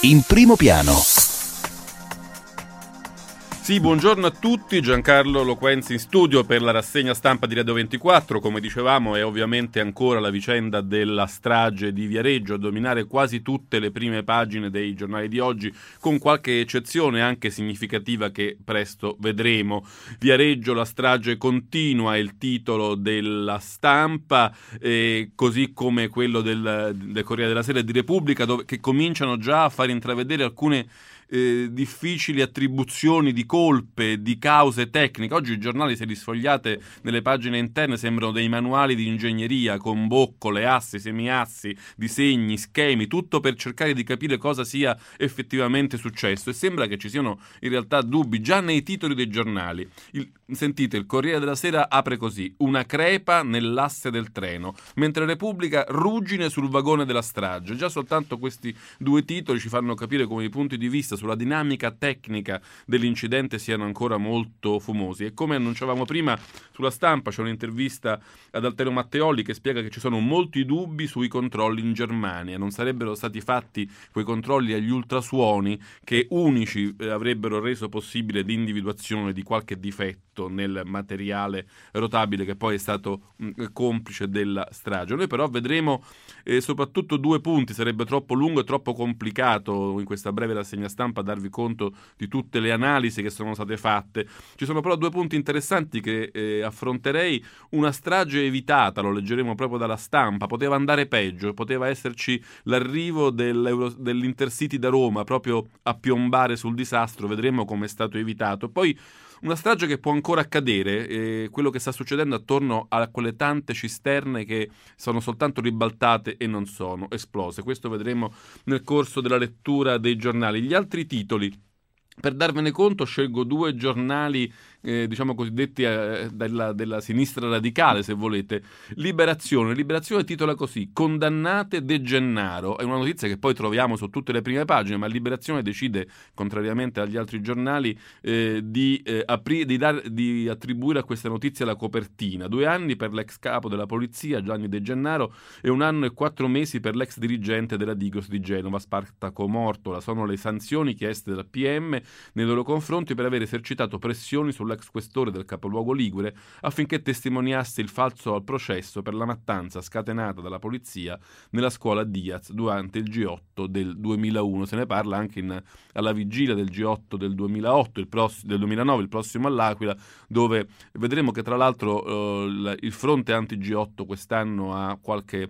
In primo piano. Sì, buongiorno a tutti, Giancarlo Loquenzi in studio per la rassegna stampa di Radio 24. Come dicevamo, è ovviamente ancora la vicenda della strage di Viareggio a dominare quasi tutte le prime pagine dei giornali di oggi, con qualche eccezione anche significativa che presto vedremo. Viareggio, la strage continua, è il titolo della stampa, così come quello del Corriere della Sera e di Repubblica, che cominciano già a far intravedere alcune difficili attribuzioni di colpe, di cause tecniche. Oggi i giornali, se li sfogliate nelle pagine interne, sembrano dei manuali di ingegneria con boccole, assi, semiassi, disegni, schemi, tutto per cercare di capire cosa sia effettivamente successo, e sembra che ci siano in realtà dubbi già nei titoli dei giornali. Sentite, il Corriere della Sera apre così: una crepa nell'asse del treno, mentre Repubblica ruggine sul vagone della strage. Già soltanto questi due titoli ci fanno capire come i punti di vista sulla dinamica tecnica dell'incidente siano ancora molto fumosi. E come annunciavamo prima, sulla Stampa c'è un'intervista ad Alterio Matteoli che spiega che ci sono molti dubbi sui controlli in Germania. Non sarebbero stati fatti quei controlli agli ultrasuoni che unici avrebbero reso possibile l'individuazione di qualche difetto nel materiale rotabile che poi è stato complice della strage. Noi però vedremo soprattutto due punti. Sarebbe troppo lungo e troppo complicato in questa breve rassegna stampa a darvi conto di tutte le analisi che sono state fatte. Ci sono però due punti interessanti che affronterei. Una strage evitata, lo leggeremo proprio dalla Stampa, poteva andare peggio, poteva esserci l'arrivo dell'Intercity da Roma proprio a piombare sul disastro. Vedremo come è stato evitato. Poi una strage che può ancora accadere, quello che sta succedendo attorno a quelle tante cisterne che sono soltanto ribaltate e non sono esplose. Questo vedremo nel corso della lettura dei giornali. Gli altri titoli, per darvene conto, scelgo due giornali diciamo cosiddetti della sinistra radicale, se volete. Liberazione titola così: condannate De Gennaro. È una notizia che poi troviamo su tutte le prime pagine, ma Liberazione decide, contrariamente agli altri giornali, di attribuire a questa notizia la copertina. 2 anni per l'ex capo della polizia Gianni De Gennaro e 1 anno e 4 mesi per l'ex dirigente della Digos di Genova, Spartaco Mortola. Sono le sanzioni chieste dal PM nei loro confronti per aver esercitato pressioni sull'ex questore del capoluogo ligure affinché testimoniasse il falso al processo per la mattanza scatenata dalla polizia nella scuola Diaz durante il G8 del 2001. Se ne parla anche alla vigilia del G8 del 2008, del 2009, il prossimo all'Aquila, dove vedremo che tra l'altro il fronte anti-G8 quest'anno ha qualche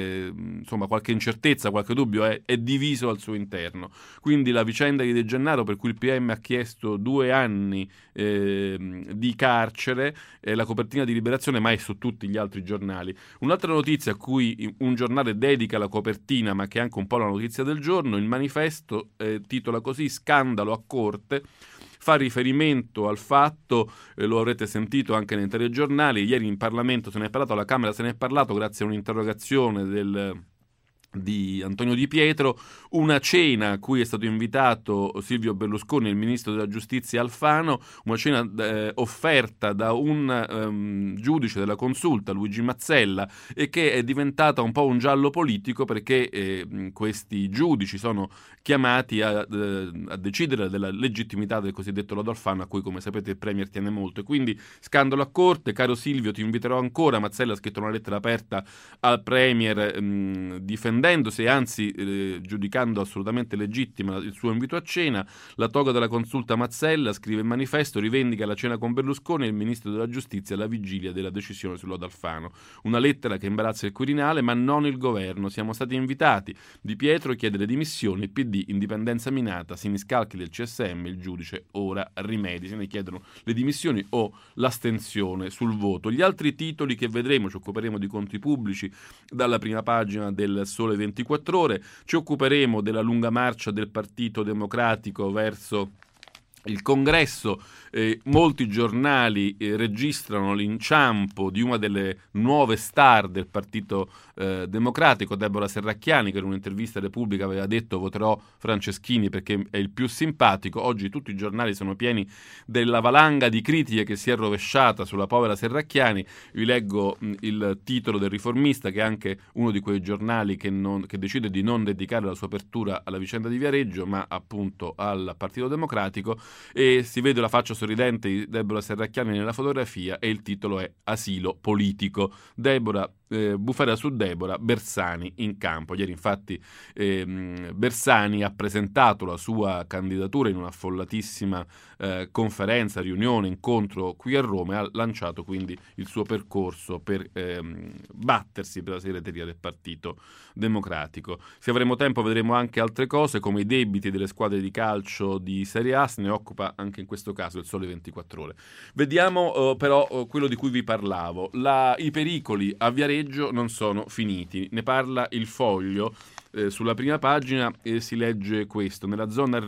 incertezza, qualche dubbio, è diviso al suo interno. Quindi la vicenda di De Gennaro, per cui il PM ha chiesto 2 anni di carcere, la copertina di Liberazione, ma è su tutti gli altri giornali. Un'altra notizia a cui un giornale dedica la copertina, ma che è anche un po' la notizia del giorno, il Manifesto titola così: scandalo a corte. Fa riferimento al fatto, lo avrete sentito anche nei telegiornali, ieri in Parlamento se ne è parlato, alla Camera se ne è parlato grazie a un'interrogazione di Antonio Di Pietro, una cena a cui è stato invitato Silvio Berlusconi e il ministro della giustizia Alfano, una cena offerta da un giudice della consulta, Luigi Mazzella, e che è diventata un po' un giallo politico perché questi giudici sono chiamati a decidere della legittimità del cosiddetto lodo Alfano, a cui, come sapete, il Premier tiene molto. E quindi scandalo a corte: caro Silvio, ti inviterò ancora. Mazzella ha scritto una lettera aperta al Premier difendendosi e anzi giudicando assolutamente legittima il suo invito a cena. La toga della consulta Mazzella, scrive il Manifesto, rivendica la cena con Berlusconi e il ministro della giustizia alla vigilia della decisione sul lodo Alfano. Una lettera che imbarazza il Quirinale ma non il governo. Siamo stati invitati. Di Pietro chiede le dimissioni, il PD indipendenza minata, si miscalchi del CSM, il giudice ora rimedi. Se ne chiedono le dimissioni o l'astensione sul voto. Gli altri titoli che vedremo: ci occuperemo di conti pubblici dalla prima pagina del Sole 24 Ore, ci occuperemo della lunga marcia del Partito Democratico verso Il congresso, molti giornali registrano l'inciampo di una delle nuove star del Partito Democratico, Deborah Serracchiani, che in un'intervista a Repubblica aveva detto voterò Franceschini perché è il più simpatico. Oggi tutti i giornali sono pieni della valanga di critiche che si è rovesciata sulla povera Serracchiani. Vi leggo il titolo del Riformista, che è anche uno di quei giornali che decide di non dedicare la sua apertura alla vicenda di Viareggio, ma appunto al Partito Democratico. E si vede la faccia sorridente di Deborah Serracchiani nella fotografia e il titolo è Asilo politico. Bufera su Deborah, Bersani in campo. Ieri infatti Bersani ha presentato la sua candidatura in una affollatissima conferenza, riunione, incontro qui a Roma, e ha lanciato quindi il suo percorso per battersi per la segreteria del Partito Democratico. Se avremo tempo vedremo anche altre cose come i debiti delle squadre di calcio di Serie A, se ne occupa anche in questo caso il Sole 24 Ore. Vediamo però quello di cui vi parlavo. I pericoli a Viareggio non sono finiti, ne parla il Foglio sulla prima pagina e si legge questo: nella zona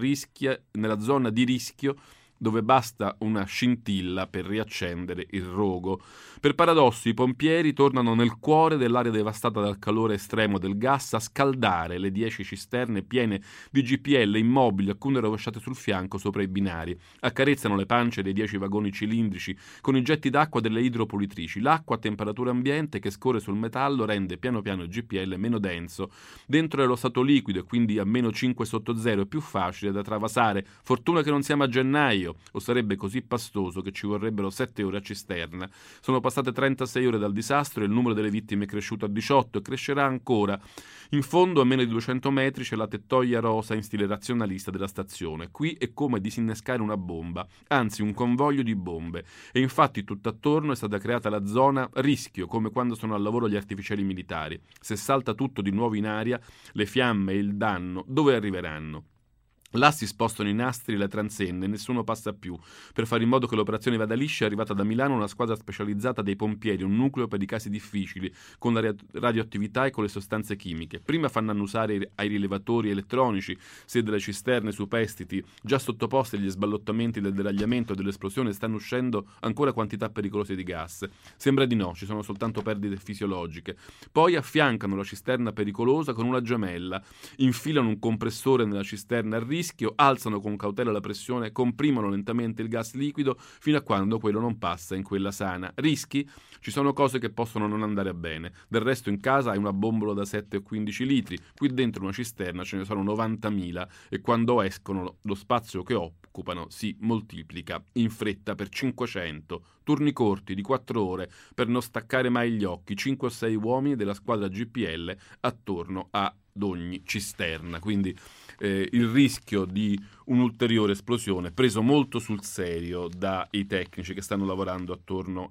di rischio dove basta una scintilla per riaccendere il rogo. Per paradosso, i pompieri tornano nel cuore dell'area devastata dal calore estremo del gas a scaldare le 10 cisterne piene di GPL immobili, alcune rovesciate sul fianco sopra i binari. Accarezzano le pance dei 10 vagoni cilindrici con i getti d'acqua delle idropulitrici. L'acqua a temperatura ambiente che scorre sul metallo rende piano piano il GPL meno denso. Dentro è lo stato liquido e quindi a meno 5 sotto zero è più facile da travasare. Fortuna che non siamo a gennaio, o sarebbe così pastoso che ci vorrebbero 7 ore a cisterna. Sono passate 36 ore dal disastro e il numero delle vittime è cresciuto a 18 e crescerà ancora. In fondo, a meno di 200 metri, c'è la tettoia rosa in stile razionalista della stazione. Qui è come disinnescare una bomba, anzi un convoglio di bombe. E infatti tutt'attorno è stata creata la zona rischio, come quando sono al lavoro gli artificieri militari. Se salta tutto di nuovo in aria, le fiamme e il danno dove arriveranno? Là si spostano i nastri e le transenne, nessuno passa più. Per fare in modo che l'operazione vada liscia è arrivata da Milano una squadra specializzata dei pompieri, un nucleo per i casi difficili, con la radioattività e con le sostanze chimiche. Prima fanno annusare ai rilevatori elettronici se delle cisterne superstiti, già sottoposte agli sballottamenti del deragliamento e dell'esplosione, stanno uscendo ancora quantità pericolose di gas. Sembra di no, ci sono soltanto perdite fisiologiche. Poi affiancano la cisterna pericolosa con una gemella, infilano un compressore nella cisterna a rischio, alzano con cautela la pressione, comprimono lentamente il gas liquido fino a quando quello non passa in quella sana. Rischi? Ci sono cose che possono non andare bene. Del resto in casa hai una bombola da 7 o 15 litri, qui dentro una cisterna ce ne sono 90.000 e quando escono lo spazio che occupano si moltiplica in fretta per 500. Turni corti di 4 ore per non staccare mai gli occhi, 5 o 6 uomini della squadra GPL attorno ad ogni cisterna. Quindi il rischio di un'ulteriore esplosione preso molto sul serio dai tecnici che stanno lavorando attorno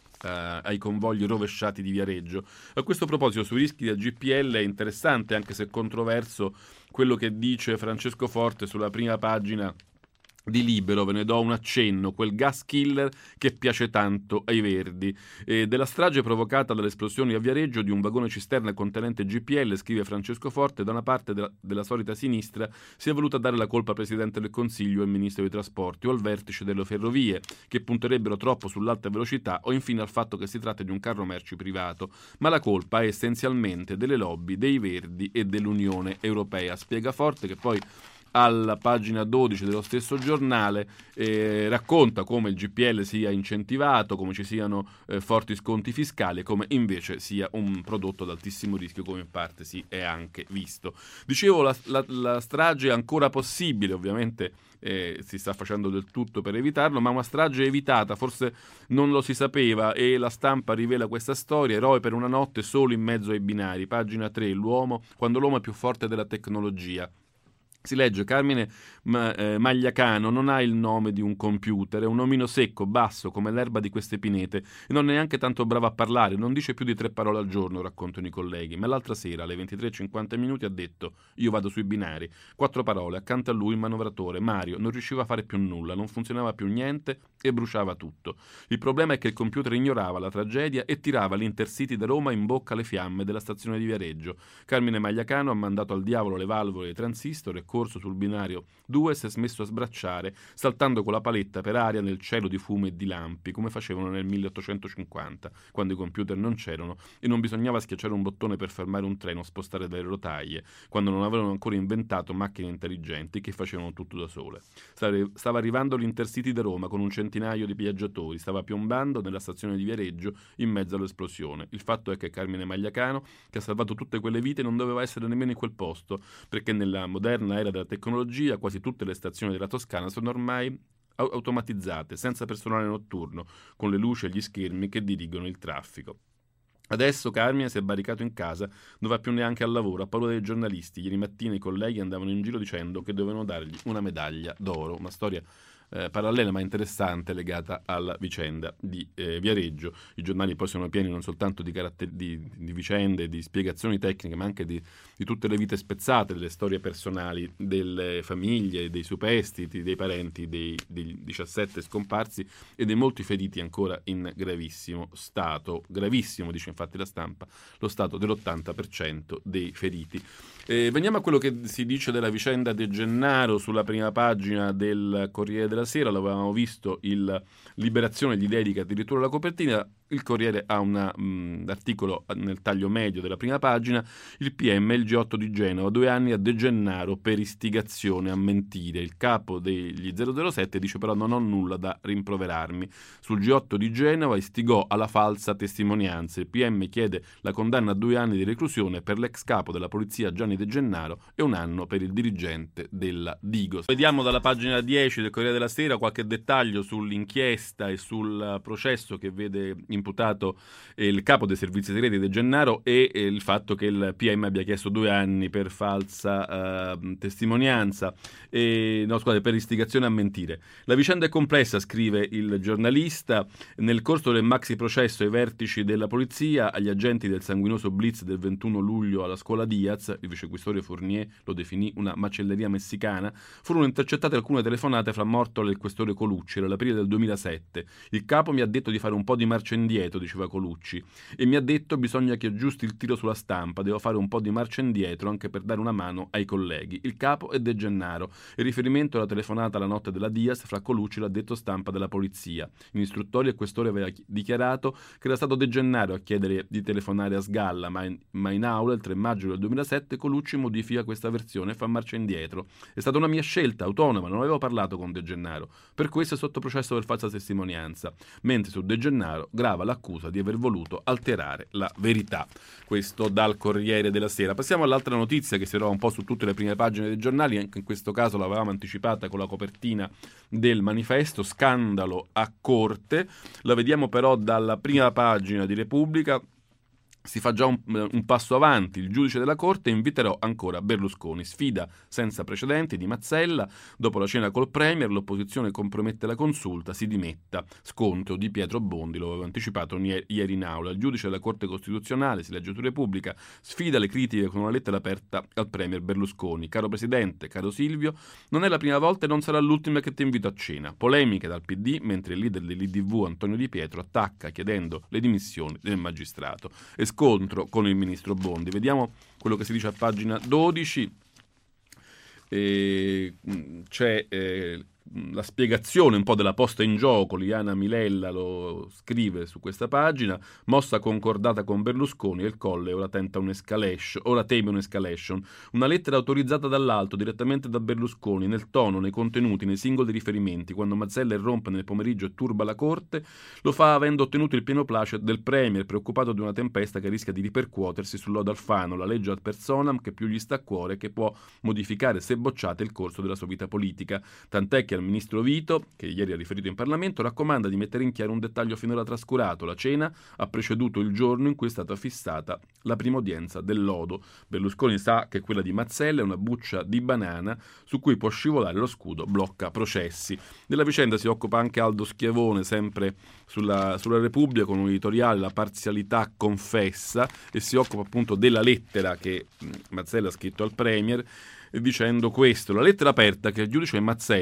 ai convogli rovesciati di Viareggio. A questo proposito, sui rischi del GPL è interessante, anche se controverso, quello che dice Francesco Forte sulla prima pagina di Libero. Ve ne do un accenno: quel gas killer che piace tanto ai Verdi. Della strage provocata dalle esplosioni a Viareggio di un vagone cisterna contenente GPL, scrive Francesco Forte, da una parte della solita sinistra si è voluta dare la colpa al Presidente del Consiglio e al Ministro dei Trasporti o al vertice delle ferrovie, che punterebbero troppo sull'alta velocità, o infine al fatto che si tratta di un carro merci privato. Ma la colpa è essenzialmente delle lobby, dei Verdi e dell'Unione Europea. Spiega Forte, che poi alla pagina 12 dello stesso giornale racconta come il GPL sia incentivato, come ci siano forti sconti fiscali e come invece sia un prodotto ad altissimo rischio, come in parte si è anche visto. Dicevo, la strage è ancora possibile, ovviamente si sta facendo del tutto per evitarlo, ma una strage evitata forse non lo si sapeva e la stampa rivela questa storia: eroe per una notte solo in mezzo ai binari. Pagina 3, quando l'uomo è più forte della tecnologia. Si legge: Carmine Magliacano non ha il nome di un computer, è un omino secco, basso, come l'erba di queste pinete, e non è neanche tanto bravo a parlare, non dice più di 3 parole al giorno, raccontano i colleghi. Ma l'altra sera, alle 23:50 ha detto: io vado sui binari. 4 parole, accanto a lui il manovratore, Mario, non riusciva a fare più nulla, non funzionava più niente e bruciava tutto. Il problema è che il computer ignorava la tragedia e tirava l'Intercity da Roma in bocca alle fiamme della stazione di Viareggio. Carmine Magliacano ha mandato al diavolo le valvole e i transistor e corso sul binario 2 e si è smesso a sbracciare, saltando con la paletta per aria nel cielo di fumo e di lampi, come facevano nel 1850, quando i computer non c'erano e non bisognava schiacciare un bottone per fermare un treno o spostare delle rotaie, quando non avevano ancora inventato macchine intelligenti che facevano tutto da sole. Stava arrivando l'Intercity da Roma con un centinaio di viaggiatori, stava piombando nella stazione di Viareggio in mezzo all'esplosione. Il fatto è che Carmine Magliacano, che ha salvato tutte quelle vite, non doveva essere nemmeno in quel posto, perché nella moderna era della tecnologia quasi tutte le stazioni della Toscana sono ormai automatizzate, senza personale notturno, con le luci e gli schermi che dirigono il traffico. Adesso Carmine si è barricato in casa, non va più neanche al lavoro, ha paura dei giornalisti. Ieri mattina i colleghi andavano in giro dicendo che dovevano dargli una medaglia d'oro, una storia parallela ma interessante legata alla vicenda di Viareggio. I giornali poi sono pieni non soltanto di vicende, di spiegazioni tecniche, ma anche di tutte le vite spezzate, delle storie personali delle famiglie, dei superstiti, dei parenti dei 17 scomparsi e dei molti feriti ancora in gravissimo stato. Gravissimo, dice infatti la Stampa, lo stato dell'80% dei feriti. Veniamo a quello che si dice della vicenda De Gennaro sulla prima pagina del Corriere della Sera. L'avevamo visto, il Liberazione gli dedica addirittura la copertina. Il Corriere ha un articolo nel taglio medio della prima pagina: il PM e il G8 di Genova, 2 anni a De Gennaro per istigazione a mentire. Il capo degli 007 dice però non ho nulla da rimproverarmi. Sul G8 di Genova istigò alla falsa testimonianza. Il PM chiede la condanna a 2 anni di reclusione per l'ex capo della polizia Gianni De Gennaro e 1 anno per il dirigente della Digos. Vediamo dalla pagina 10 del Corriere della Sera qualche dettaglio sull'inchiesta e sul processo che vede imputato il capo dei servizi segreti De Gennaro e il fatto che il PM abbia chiesto 2 anni per falsa testimonianza per istigazione a mentire. La vicenda è complessa, scrive il giornalista. Nel corso del maxi processo ai vertici della polizia, agli agenti del sanguinoso blitz del 21 luglio alla scuola Diaz, il vicequestore Fournier lo definì una macelleria messicana, furono intercettate alcune telefonate fra Mortola e il questore Colucci. Era l'aprile del 2007. Il capo mi ha detto di fare un po' di marcia indietro, diceva Colucci, e mi ha detto bisogna che aggiusti il tiro sulla stampa, devo fare un po' di marcia indietro anche per dare una mano ai colleghi. Il capo è De Gennaro. Il riferimento alla telefonata la notte della Diaz fra Colucci e l'addetto stampa della polizia. In istruttoria il questore aveva dichiarato che era stato De Gennaro a chiedere di telefonare a Sgalla, ma in aula il 3 maggio del 2007 Colucci modifica questa versione e fa marcia indietro. È stata una mia scelta autonoma, non avevo parlato con De Gennaro. Per questo è sotto processo per falsa testimonianza, mentre su De Gennaro grava l'accusa di aver voluto alterare la verità. Questo dal Corriere della Sera. Passiamo all'altra notizia che si trova un po' su tutte le prime pagine dei giornali, anche in questo caso l'avevamo anticipata con la copertina del Manifesto: scandalo a corte. La vediamo però dalla prima pagina di Repubblica. Si fa già un passo avanti. Il giudice della Corte inviterò ancora Berlusconi. Sfida senza precedenti di Mazzella. Dopo la cena col Premier, l'opposizione compromette la consulta, si dimetta. Scontro di Pietro Bondi, lo avevo anticipato ieri in aula. Il giudice della Corte Costituzionale, si legge su Repubblica, sfida le critiche con una lettera aperta al Premier Berlusconi. Caro Presidente, caro Silvio, non è la prima volta e non sarà l'ultima che ti invito a cena. Polemiche dal PD, mentre il leader dell'IDV, Antonio Di Pietro, attacca chiedendo le dimissioni del magistrato. Scontro con il ministro Bondi. Vediamo quello che si dice a pagina 12. C'è la spiegazione un po' della posta in gioco. Liana Milella lo scrive su questa pagina: mossa concordata con Berlusconi e il Colle ora teme un'escalation. Una lettera autorizzata dall'alto direttamente da Berlusconi, nel tono, nei contenuti, nei singoli riferimenti. Quando Mazzella irrompe nel pomeriggio e turba la Corte, lo fa avendo ottenuto il pieno placet del Premier, preoccupato di una tempesta che rischia di ripercuotersi sul lodo Alfano, la legge ad personam che più gli sta a cuore e che può modificare, se bocciata, il corso della sua vita politica. Tant'è che al ministro Vito, che ieri ha riferito in Parlamento, raccomanda di mettere in chiaro un dettaglio finora trascurato: la cena ha preceduto il giorno in cui è stata fissata la prima udienza del lodo. Berlusconi sa che quella di Mazzella è una buccia di banana su cui può scivolare lo scudo blocca processi. Della vicenda si occupa anche Aldo Schiavone, sempre sulla Repubblica, con un editoriale, La parzialità confessa, e si occupa appunto della lettera che Mazzella ha scritto al Premier, dicendo questo: la lettera aperta che il giudice Mazzella ha scritto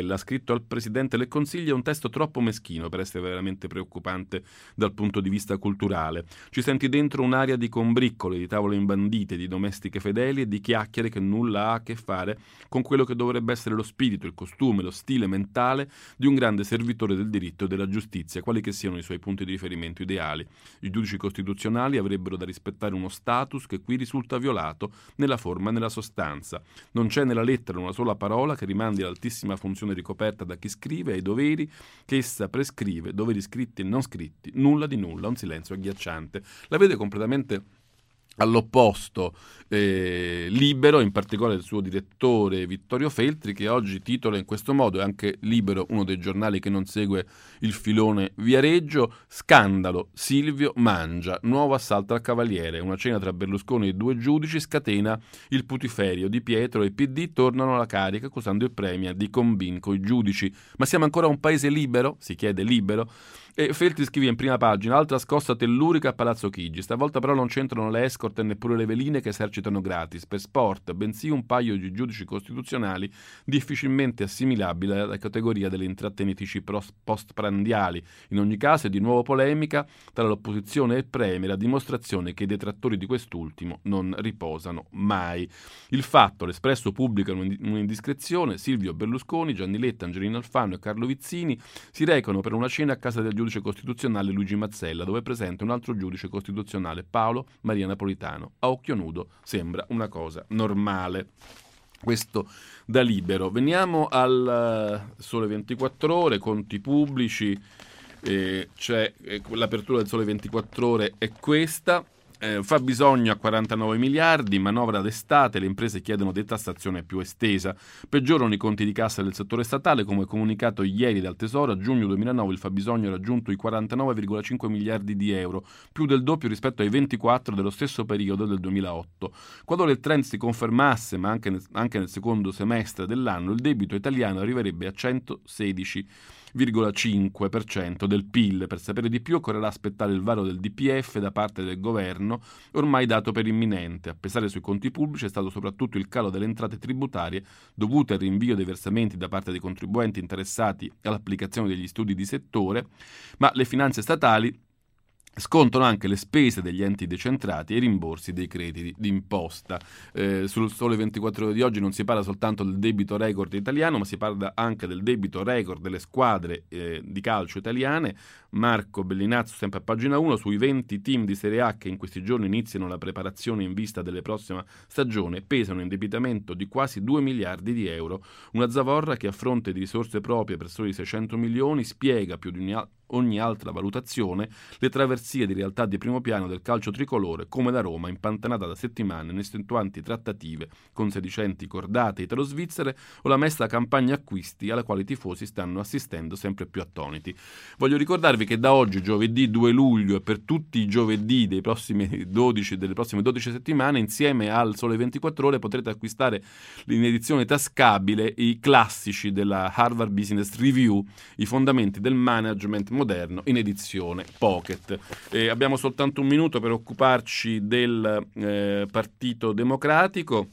scritto al Presidente del Consiglio è un testo troppo meschino per essere veramente preoccupante dal punto di vista culturale. Ci senti dentro un'area di combriccole, di tavole imbandite, di domestiche fedeli e di chiacchiere che nulla ha a che fare con quello che dovrebbe essere lo spirito, il costume, lo stile mentale di un grande servitore del diritto e della giustizia, quali che siano i suoi punti di riferimento ideali. I giudici costituzionali avrebbero da rispettare uno status che qui risulta violato nella forma e nella sostanza. Non c'è nella lettera una sola parola che rimandi all'altissima funzione ricoperta da chi scrive e ai doveri che essa prescrive, doveri scritti e non scritti, nulla di nulla, un silenzio agghiacciante. La vede completamente all'opposto Libero, in particolare il suo direttore Vittorio Feltri, che oggi titola in questo modo, è anche Libero uno dei giornali che non segue il filone Viareggio: scandalo, Silvio mangia, nuovo assalto al Cavaliere, una cena tra Berlusconi e due giudici scatena il putiferio, Di Pietro e PD tornano alla carica accusando il premier di combin coi giudici. Ma siamo ancora un paese libero? Si chiede Libero. E Feltri scrive in prima pagina: altra scossa tellurica a Palazzo Chigi, stavolta però non c'entrano le escort e neppure le veline che esercitano gratis per sport, bensì un paio di giudici costituzionali difficilmente assimilabili alla categoria delle intrattenitrici postprandiali. In ogni caso è di nuovo polemica tra l'opposizione e il premier, a dimostrazione che i detrattori di quest'ultimo non riposano mai. Il Fatto, l'Espresso pubblica un'indiscrezione: Silvio Berlusconi, Gianni Letta, Angelino Alfano e Carlo Vizzini si recano per una cena a casa del giudice costituzionale Luigi Mazzella, dove è presente un altro giudice costituzionale, Paolo Maria Napolitano. A occhio nudo sembra una cosa normale. Questo da Libero. Veniamo al Sole 24 Ore, conti pubblici. C'è l'apertura del Sole 24 Ore è questa. Fabbisogno a 49 miliardi, manovra d'estate, le imprese chiedono detassazione più estesa. Peggiorano i conti di cassa del settore statale, come comunicato ieri dal Tesoro. A giugno 2009 il fabbisogno ha raggiunto i 49,5 miliardi di euro, più del doppio rispetto ai 24 dello stesso periodo del 2008. Qualora il trend si confermasse, ma anche nel secondo semestre dell'anno, il debito italiano arriverebbe a 116,5% del PIL. Per sapere di più occorrerà aspettare il varo del DPEF da parte del governo, ormai dato per imminente. A pesare sui conti pubblici è stato soprattutto il calo delle entrate tributarie dovute al rinvio dei versamenti da parte dei contribuenti interessati all'applicazione degli studi di settore, ma le finanze statali scontano anche le spese degli enti decentrati e i rimborsi dei crediti d'imposta. Sul Sole 24 Ore di oggi non si parla soltanto del debito record italiano, ma si parla anche del debito record delle squadre di calcio italiane. Marco Bellinazzo, sempre a pagina 1, sui 20 team di Serie A che in questi giorni iniziano la preparazione in vista della prossima stagione, pesano un indebitamento di quasi 2 miliardi di euro. Una zavorra che, a fronte di risorse proprie per soli 600 milioni, spiega più di ogni altra valutazione le traversie di realtà di primo piano del calcio tricolore, come la Roma, impantanata da settimane in estenuanti trattative con sedicenti cordate italo-svizzere, o la mesta campagna acquisti alla quale i tifosi stanno assistendo sempre più attoniti. Voglio ricordarvi che da oggi, giovedì 2 luglio, e per tutti i giovedì delle prossime 12 settimane, insieme al Sole 24 Ore potrete acquistare in edizione tascabile i classici della Harvard Business Review, i fondamenti del management moderno, in edizione pocket. Abbiamo soltanto un minuto per occuparci del Partito Democratico.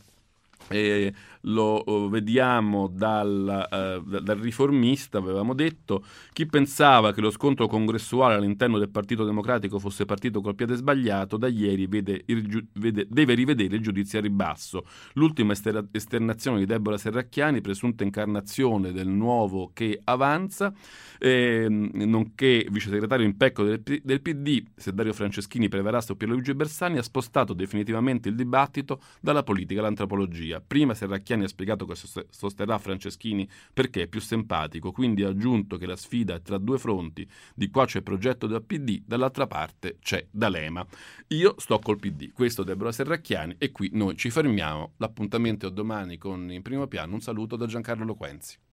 Lo vediamo dal Riformista. Avevamo detto: chi pensava che lo scontro congressuale all'interno del Partito Democratico fosse partito col piede sbagliato, da ieri deve rivedere il giudizio a ribasso. L'ultima esternazione di Deborah Serracchiani, presunta incarnazione del nuovo che avanza, nonché vice segretario in pecco del PD, se Dario Franceschini prevarrà su Pierluigi Bersani, ha spostato definitivamente il dibattito dalla politica all'antropologia. Prima Serracchiani ha spiegato che sosterrà Franceschini perché è più simpatico, quindi ha aggiunto che la sfida è tra due fronti: di qua c'è progetto da PD, dall'altra parte c'è D'Alema. Io sto col PD, questo Deborah Serracchiani, e qui noi ci fermiamo. L'appuntamento è domani con In Primo Piano. Un saluto da Giancarlo Loquenzi.